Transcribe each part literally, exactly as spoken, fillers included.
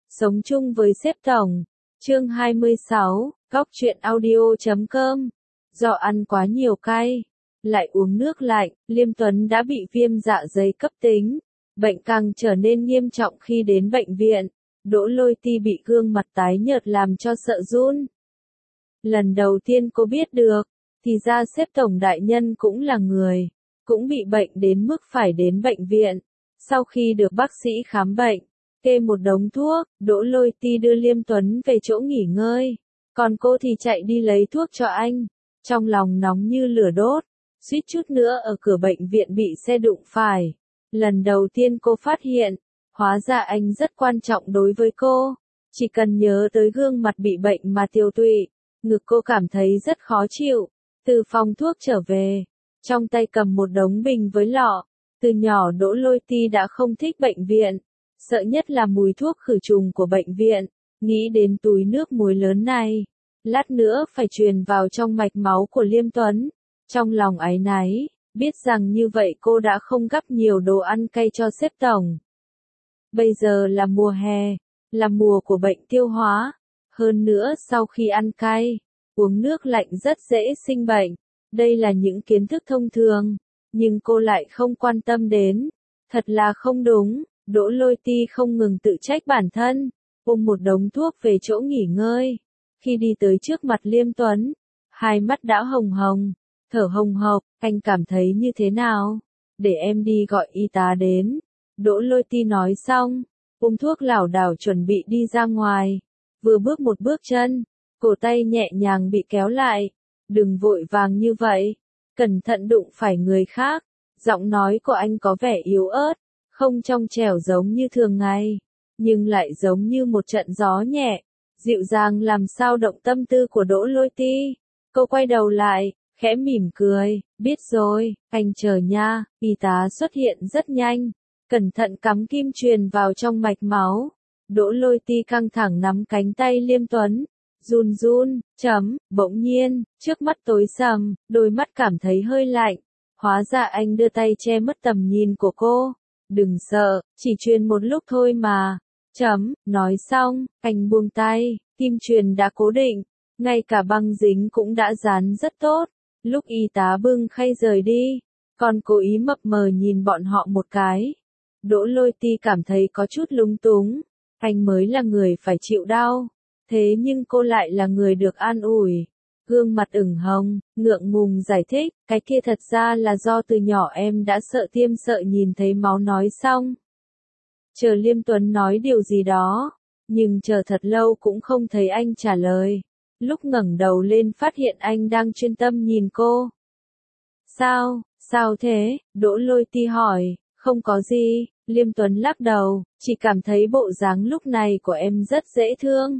Sống chung với sếp tổng. Chương hai mươi sáu, Góc truyện audio chấm com. Do ăn quá nhiều cay, lại uống nước lạnh, Liêm Tuấn đã bị viêm dạ dày cấp tính. Bệnh càng trở nên nghiêm trọng khi đến bệnh viện. Đỗ Lôi Ti bị gương mặt tái nhợt làm cho sợ run. Lần đầu tiên cô biết được, thì ra sếp tổng đại nhân cũng là người, cũng bị bệnh đến mức phải đến bệnh viện. Sau khi được bác sĩ khám bệnh, kê một đống thuốc, Đỗ Lôi Ti đưa Liêm Tuấn về chỗ nghỉ ngơi. Còn cô thì chạy đi lấy thuốc cho anh. Trong lòng nóng như lửa đốt, suýt chút nữa ở cửa bệnh viện bị xe đụng phải. Lần đầu tiên cô phát hiện, hóa ra anh rất quan trọng đối với cô. Chỉ cần nhớ tới gương mặt bị bệnh mà tiêu tụy, ngực cô cảm thấy rất khó chịu. Từ phòng thuốc trở về, trong tay cầm một đống bình với lọ. Từ nhỏ Đỗ Lôi Ti đã không thích bệnh viện, sợ nhất là mùi thuốc khử trùng của bệnh viện. Nghĩ đến túi nước muối lớn này, lát nữa phải truyền vào trong mạch máu của Liêm Tuấn. Trong lòng áy náy, biết rằng như vậy cô đã không gắp nhiều đồ ăn cay cho sếp tổng. Bây giờ là mùa hè, là mùa của bệnh tiêu hóa. Hơn nữa sau khi ăn cay, uống nước lạnh rất dễ sinh bệnh. Đây là những kiến thức thông thường, nhưng cô lại không quan tâm đến. Thật là không đúng. Đỗ Lôi Ti không ngừng tự trách bản thân, ôm một đống thuốc về chỗ nghỉ ngơi. Khi đi tới trước mặt Liêm Tuấn, hai mắt đã hồng hồng, thở hồng hộc. Anh cảm thấy như thế nào? Để em đi gọi y tá đến. Đỗ Lôi Ti nói xong, ôm thuốc lảo đảo chuẩn bị đi ra ngoài. Vừa bước một bước chân, cổ tay nhẹ nhàng bị kéo lại. Đừng vội vàng như vậy, cẩn thận đụng phải người khác. Giọng nói của anh có vẻ yếu ớt, không trong trẻo giống như thường ngày, nhưng lại giống như một trận gió nhẹ, dịu dàng làm sao động tâm tư của Đỗ Lôi Ti. Cô quay đầu lại, khẽ mỉm cười, biết rồi, anh chờ nha. Y tá xuất hiện rất nhanh, cẩn thận cắm kim truyền vào trong mạch máu. Đỗ Lôi Ti căng thẳng nắm cánh tay Liêm Tuấn, run run, chấm, bỗng nhiên, trước mắt tối sầm, đôi mắt cảm thấy hơi lạnh. Hóa ra anh đưa tay che mất tầm nhìn của cô. Đừng sợ, chỉ truyền một lúc thôi mà. Chấm, nói xong, anh buông tay, kim truyền đã cố định, ngay cả băng dính cũng đã dán rất tốt. Lúc y tá bưng khay rời đi, còn cố ý mập mờ nhìn bọn họ một cái. Đỗ Lôi Ti cảm thấy có chút lúng túng, anh mới là người phải chịu đau, thế nhưng cô lại là người được an ủi. Gương mặt ửng hồng, ngượng ngùng giải thích, cái kia thật ra là do từ nhỏ em đã sợ tiêm sợ nhìn thấy máu. Nói xong, chờ Liêm Tuấn nói điều gì đó, nhưng chờ thật lâu cũng không thấy anh trả lời. Lúc ngẩng đầu lên phát hiện anh đang chuyên tâm nhìn cô. Sao, sao thế? Đỗ Lôi Ti hỏi. Không có gì, Liêm Tuấn lắc đầu, chỉ cảm thấy bộ dáng lúc này của em rất dễ thương.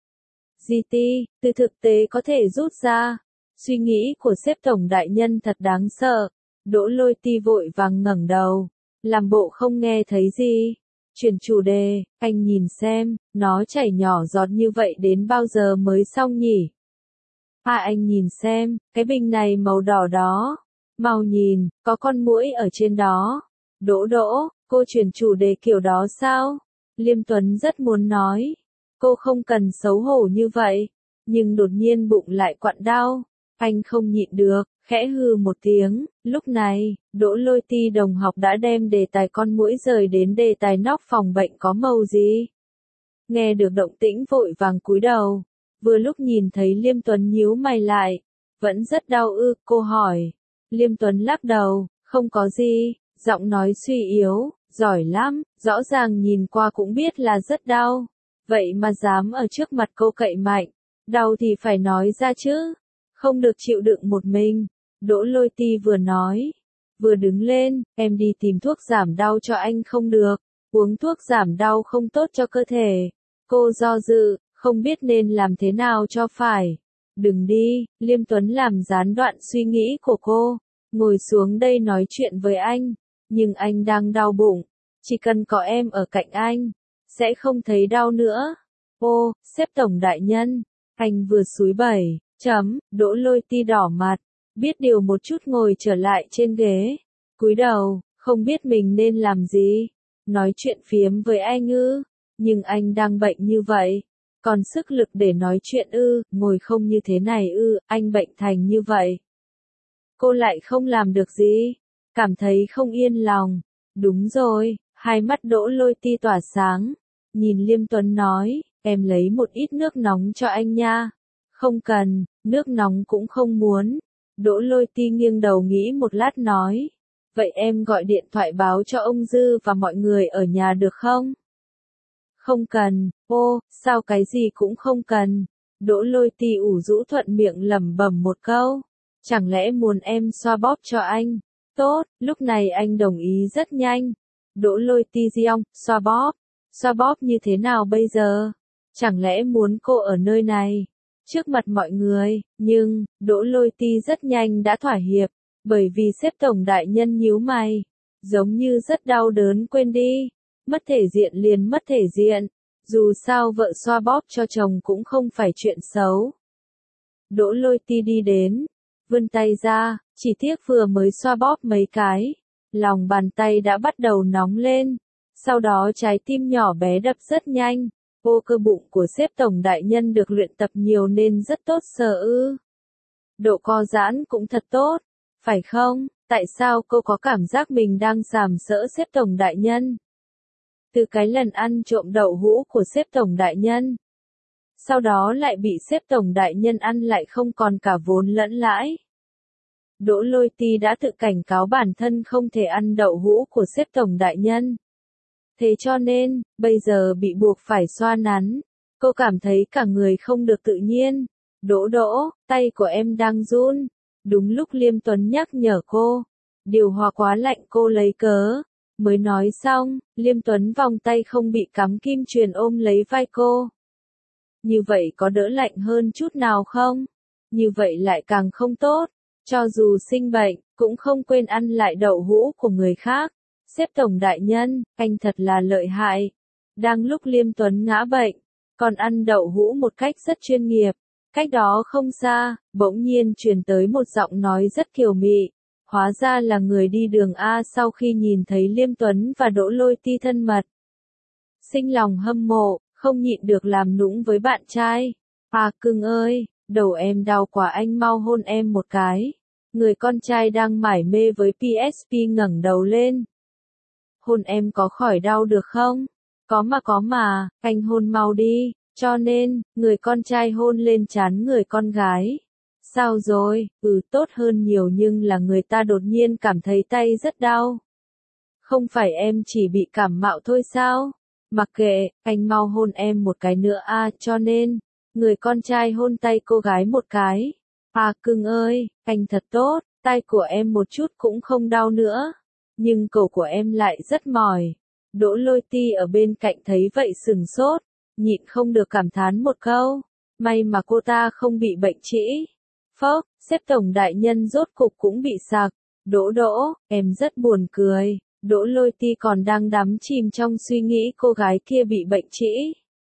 giê tê, từ thực tế có thể rút ra, suy nghĩ của sếp tổng đại nhân thật đáng sợ. Đỗ Lôi Ti vội vàng ngẩng đầu, làm bộ không nghe thấy gì. Chuyển chủ đề, anh nhìn xem, nó chảy nhỏ giọt như vậy đến bao giờ mới xong nhỉ? À anh nhìn xem, cái bình này màu đỏ đó. Mau nhìn, có con muỗi ở trên đó. Đỗ Đỗ, cô chuyển chủ đề kiểu đó sao? Liêm Tuấn rất muốn nói, cô không cần xấu hổ như vậy, nhưng đột nhiên bụng lại quặn đau. Anh không nhịn được, khẽ hừ một tiếng. Lúc này, Đỗ Lôi Ti đồng học đã đem đề tài con muỗi rời đến đề tài nóc phòng bệnh có màu gì. Nghe được động tĩnh vội vàng cúi đầu, vừa lúc nhìn thấy Liêm Tuấn nhíu mày lại. Vẫn rất đau ư? Cô hỏi. Liêm Tuấn lắc đầu, không có gì, giọng nói suy yếu, giỏi lắm, rõ ràng nhìn qua cũng biết là rất đau. Vậy mà dám ở trước mặt cô cậy mạnh, đau thì phải nói ra chứ, không được chịu đựng một mình. Đỗ Lôi Ti vừa nói, vừa đứng lên, em đi tìm thuốc giảm đau cho anh không được, uống thuốc giảm đau không tốt cho cơ thể. Cô do dự, không biết nên làm thế nào cho phải. Đừng đi, Liêm Tuấn làm gián đoạn suy nghĩ của cô, ngồi xuống đây nói chuyện với anh, nhưng anh đang đau bụng, chỉ cần có em ở cạnh anh, sẽ không thấy đau nữa. Ô, sếp tổng đại nhân, anh vừa xúi bẩy, chấm, Đỗ Lôi Ti đỏ mặt, biết điều một chút ngồi trở lại trên ghế, cúi đầu, không biết mình nên làm gì. Nói chuyện phiếm với anh ư? Nhưng anh đang bệnh như vậy, còn sức lực để nói chuyện ư, ngồi không như thế này ư, anh bệnh thành như vậy. Cô lại không làm được gì, cảm thấy không yên lòng. Đúng rồi, hai mắt Đỗ Lôi Ti tỏa sáng, nhìn Liêm Tuấn nói, em lấy một ít nước nóng cho anh nha. Không cần, nước nóng cũng không muốn. Đỗ Lôi Ti nghiêng đầu nghĩ một lát nói, vậy em gọi điện thoại báo cho ông Dư và mọi người ở nhà được không? Không cần, ô, sao cái gì cũng không cần. Đỗ Lôi Ti ủ rũ thuận miệng lẩm bẩm một câu. Chẳng lẽ muốn em xoa bóp cho anh? Tốt, lúc này anh đồng ý rất nhanh. Đỗ Lôi Ti giong, xoa bóp. Xoa bóp như thế nào bây giờ? Chẳng lẽ muốn cô ở nơi này? Trước mặt mọi người, nhưng, Đỗ Lôi Ti rất nhanh đã thỏa hiệp, bởi vì sếp tổng đại nhân nhíu mày. Giống như rất đau đớn quên đi. Mất thể diện liền mất thể diện. Dù sao vợ xoa bóp cho chồng cũng không phải chuyện xấu. Đỗ Lôi Ti đi đến, vươn tay ra, chỉ tiếc vừa mới xoa bóp mấy cái, lòng bàn tay đã bắt đầu nóng lên, sau đó trái tim nhỏ bé đập rất nhanh, ô cơ bụng của sếp tổng đại nhân được luyện tập nhiều nên rất tốt sợ ư. Độ co giãn cũng thật tốt, phải không? Tại sao cô có cảm giác mình đang sàm sỡ sếp tổng đại nhân? Từ cái lần ăn trộm đậu hũ của sếp tổng đại nhân, sau đó lại bị sếp tổng đại nhân ăn lại không còn cả vốn lẫn lãi. Đỗ Lôi Ti đã tự cảnh cáo bản thân không thể ăn đậu hũ của sếp tổng đại nhân. Thế cho nên, bây giờ bị buộc phải xoa nắn, cô cảm thấy cả người không được tự nhiên. Đỗ Đỗ, tay của em đang run. Đúng lúc Liêm Tuấn nhắc nhở cô, điều hòa quá lạnh cô lấy cớ. Mới nói xong, Liêm Tuấn vòng tay không bị cắm kim chuyền ôm lấy vai cô. Như vậy có đỡ lạnh hơn chút nào không? Như vậy lại càng không tốt. Cho dù sinh bệnh, cũng không quên ăn lại đậu hũ của người khác. Sếp tổng đại nhân, anh thật là lợi hại. Đang lúc Liêm Tuấn ngã bệnh, còn ăn đậu hũ một cách rất chuyên nghiệp. Cách đó không xa, bỗng nhiên truyền tới một giọng nói rất kiều mị. Hóa ra là người đi đường A sau khi nhìn thấy Liêm Tuấn và Đỗ Lôi Ti thân mật. Sinh lòng hâm mộ, không nhịn được làm nũng với bạn trai. À cưng ơi, đầu em đau quá anh mau hôn em một cái. Người con trai đang mải mê với pê ét pê ngẩng đầu lên. Hôn em có khỏi đau được không? Có mà có mà, anh hôn mau đi. Cho nên, người con trai hôn lên trán người con gái. Sao rồi? Ừ tốt hơn nhiều nhưng là người ta đột nhiên cảm thấy tay rất đau. Không phải em chỉ bị cảm mạo thôi sao? Mặc kệ, anh mau hôn em một cái nữa a à, cho nên, người con trai hôn tay cô gái một cái. À cưng ơi, anh thật tốt, tay của em một chút cũng không đau nữa. Nhưng cổ của em lại rất mỏi. Đỗ Lôi Ti ở bên cạnh thấy vậy sừng sốt, nhịn không được cảm thán một câu. May mà cô ta không bị bệnh trĩ. Phốc, sếp tổng đại nhân rốt cục cũng bị sặc. Đỗ Đỗ, em rất buồn cười. Đỗ Lôi Ti còn đang đắm chìm trong suy nghĩ cô gái kia bị bệnh trĩ.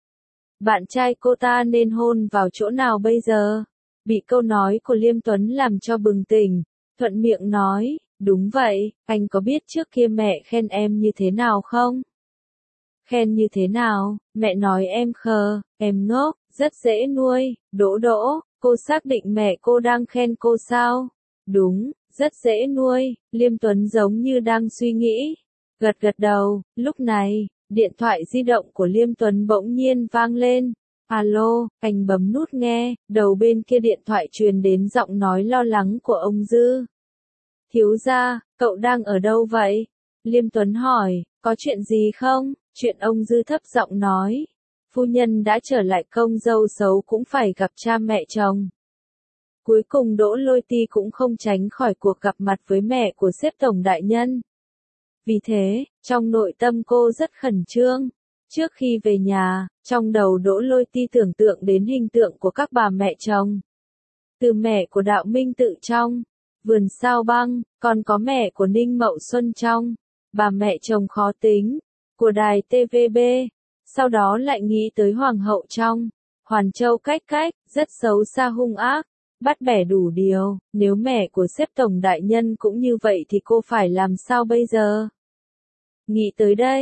Bạn trai cô ta nên hôn vào chỗ nào bây giờ? Bị câu nói của Liêm Tuấn làm cho bừng tỉnh, thuận miệng nói, đúng vậy, anh có biết trước kia mẹ khen em như thế nào không? Khen như thế nào? Mẹ nói em khờ, em ngốc, rất dễ nuôi. Đỗ Đỗ, cô xác định mẹ cô đang khen cô sao? Đúng, rất dễ nuôi. Liêm Tuấn giống như đang suy nghĩ, gật gật đầu. Lúc này, điện thoại di động của Liêm Tuấn bỗng nhiên vang lên. Alo, anh bấm nút nghe, đầu bên kia điện thoại truyền đến giọng nói lo lắng của ông Dư. Thiếu gia, cậu đang ở đâu vậy? Liêm Tuấn hỏi, có chuyện gì không? Chuyện ông Dư thấp giọng nói. Phu nhân đã trở lại, công dâu xấu cũng phải gặp cha mẹ chồng. Cuối cùng Đỗ Lôi Ti cũng không tránh khỏi cuộc gặp mặt với mẹ của sếp tổng đại nhân. Vì thế, trong nội tâm cô rất khẩn trương. Trước khi về nhà, trong đầu Đỗ Lôi Ti tưởng tượng đến hình tượng của các bà mẹ chồng. Từ mẹ của Đạo Minh Tự trong Vườn Sao Băng, còn có mẹ của Ninh Mậu Xuân trong Bà mẹ chồng khó tính của đài tê vê bê. Sau đó lại nghĩ tới Hoàng hậu trong Hoàn Châu Cách Cách, rất xấu xa hung ác, bắt bẻ đủ điều. Nếu mẹ của sếp tổng đại nhân cũng như vậy thì cô phải làm sao bây giờ? Nghĩ tới đây,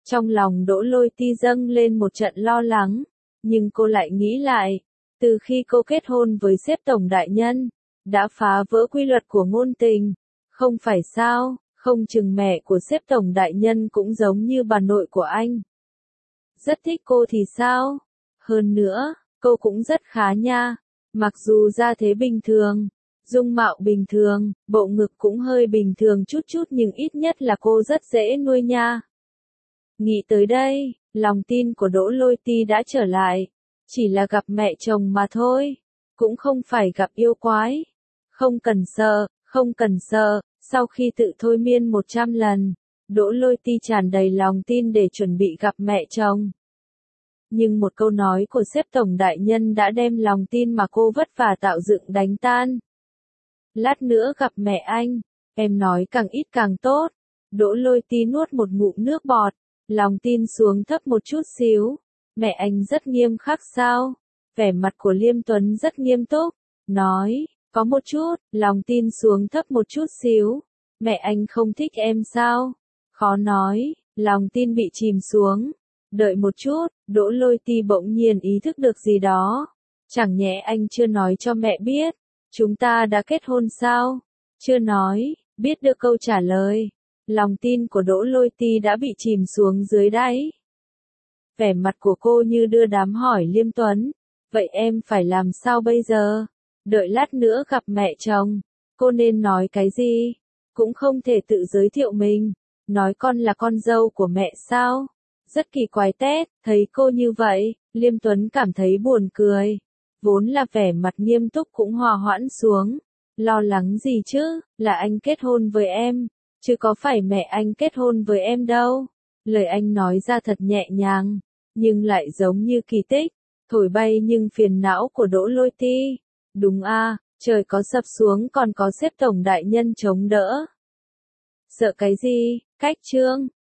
Trong lòng Đỗ Lôi Ti dâng lên một trận lo lắng, nhưng cô lại nghĩ lại, từ khi cô kết hôn với sếp tổng đại nhân, đã phá vỡ quy luật của ngôn tình, không phải sao, không chừng mẹ của sếp tổng đại nhân cũng giống như bà nội của anh. Rất thích cô thì sao? Hơn nữa, cô cũng rất khá nha, mặc dù gia thế bình thường, dung mạo bình thường, bộ ngực cũng hơi bình thường chút chút nhưng ít nhất là cô rất dễ nuôi nha. Nghĩ tới đây, lòng tin của Đỗ Lôi Ti đã trở lại, chỉ là gặp mẹ chồng mà thôi, cũng không phải gặp yêu quái. Không cần sợ, không cần sợ, sau khi tự thôi miên một trăm lần, Đỗ Lôi Ti tràn đầy lòng tin để chuẩn bị gặp mẹ chồng. Nhưng một câu nói của sếp tổng đại nhân đã đem lòng tin mà cô vất vả tạo dựng đánh tan. Lát nữa gặp mẹ anh, em nói càng ít càng tốt. Đỗ Lôi Ti nuốt một ngụm nước bọt, lòng tin xuống thấp một chút xíu. Mẹ anh rất nghiêm khắc sao? Vẻ mặt của Liêm Tuấn rất nghiêm túc, nói, có một chút, lòng tin xuống thấp một chút xíu. Mẹ anh không thích em sao? Khó nói, lòng tin bị chìm xuống. Đợi một chút, Đỗ Lôi Ti bỗng nhiên ý thức được gì đó. Chẳng nhẽ anh chưa nói cho mẹ biết, chúng ta đã kết hôn sao? Chưa nói, biết được câu trả lời. Lòng tin của Đỗ Lôi Ti đã bị chìm xuống dưới đáy. Vẻ mặt của cô như đưa đám hỏi Liêm Tuấn. Vậy em phải làm sao bây giờ? Đợi lát nữa gặp mẹ chồng, cô nên nói cái gì? Cũng không thể tự giới thiệu mình, nói con là con dâu của mẹ sao? Rất kỳ quái tét, thấy cô như vậy, Liêm Tuấn cảm thấy buồn cười. Vốn là vẻ mặt nghiêm túc cũng hòa hoãn xuống. Lo lắng gì chứ, là anh kết hôn với em, chứ có phải mẹ anh kết hôn với em đâu. Lời anh nói ra thật nhẹ nhàng, nhưng lại giống như kỳ tích, thổi bay nhưng phiền não của Đỗ Lôi Ti. Đúng a, trời có sập xuống còn có sếp tổng đại nhân chống đỡ. Sợ cái gì, cách trương.